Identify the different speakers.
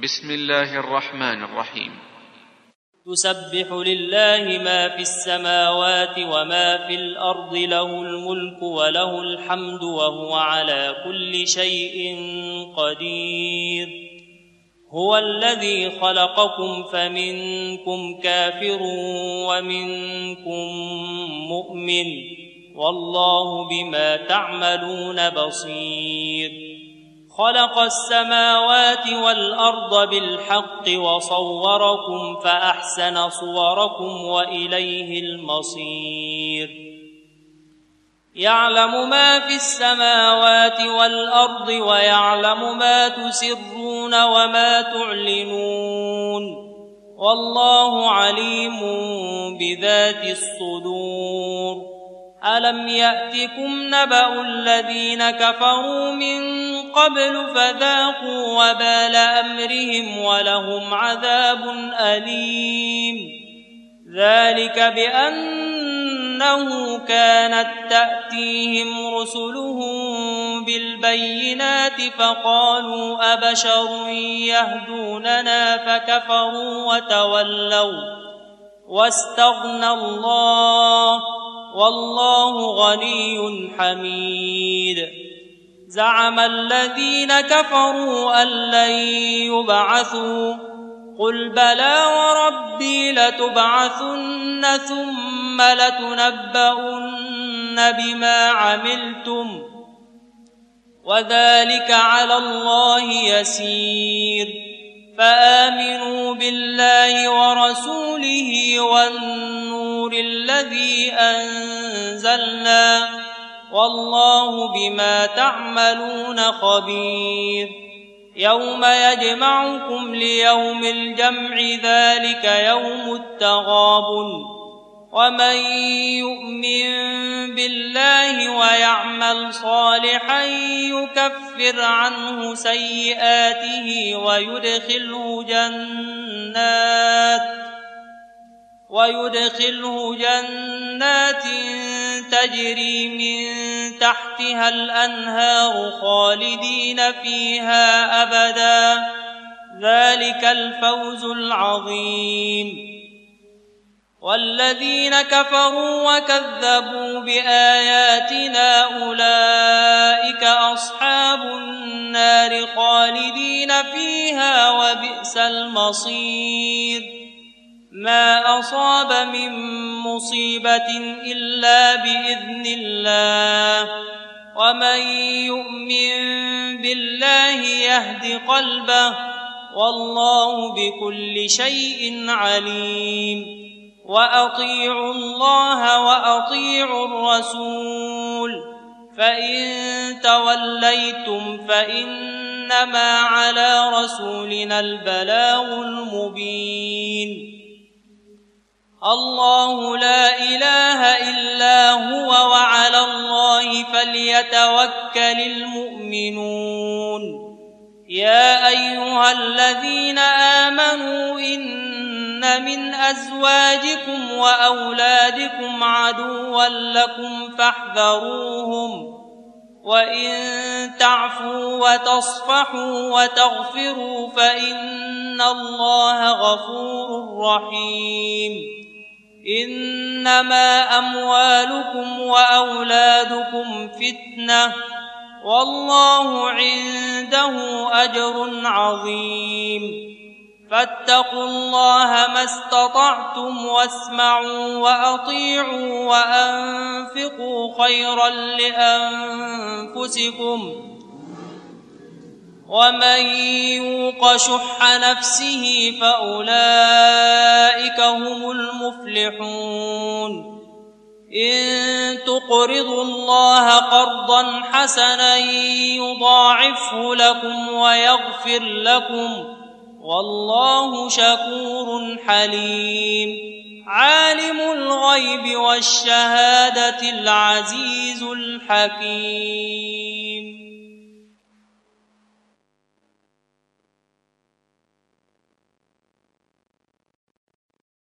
Speaker 1: بسم الله الرحمن الرحيم.
Speaker 2: تسبح لله ما في السماوات وما في الأرض، له الملك وله الحمد وهو على كل شيء قدير. هو الذي خلقكم فمنكم كافر ومنكم مؤمن، والله بما تعملون بصير. خلق السماوات والأرض بالحق وصوركم فأحسن صوركم وإليه المصير. يعلم ما في السماوات والأرض ويعلم ما تسرون وما تعلنون، والله عليم بذات الصدور. ألم يأتكم نبأ الذين كفروا من قبل فذاقوا وبال أمرهم ولهم عذاب أليم. ذلك بأنه كانت تأتيهم رسلهم بالبينات فقالوا أبشر يهدوننا فكفروا وتولوا واستغنى الله، والله غني حميد. زعم الذين كفروا أن لن يبعثوا، قل بلى وربي لتبعثن ثم لتنبؤن بما عملتم، وذلك على الله يسير. فآمنوا بالله ورسوله والنور الذي أنزلنا، والله بما تعملون خبير. يوم يجمعكم ليوم الجمع، ذلك يوم التغابن. ومن يؤمن بالله ويعمل صالحا يكفر عنه سيئاته ويدخله جنات تجري من تحتها الأنهار خالدين فيها أبدا، ذلك الفوز العظيم. والذين كفروا وكذبوا بآياتنا أولئك أصحاب النار خالدين فيها وبئس المصير. ما أصاب من مصيبة إلا بإذن الله، ومن يؤمن بالله يهد قلبه، والله بكل شيء عليم. وأطيعوا الله وأطيعوا الرسول، فإن توليتم فإنما على رسولنا البلاغ المبين. الله لا إله إلا هو، وعلى الله فليتوكل المؤمنون. يا أيها الذين آمنوا إن من أزواجكم وأولادكم عدوا لكم فاحذروهم، وإن تعفوا وتصفحوا وتغفروا فإن الله غفور رحيم. إنما أموالكم وأولادكم فتنة، والله عنده أجر عظيم. فاتقوا الله ما استطعتم، واسمعوا وأطيعوا وأنفقوا خيرا لأنفسكم، ومن يوق شح نفسه فأولئك هم المفلحون. إن تقرضوا الله قرضا حسنا يضاعفه لكم ويغفر لكم، والله شكور حليم. عالم الغيب والشهادة العزيز الحكيم.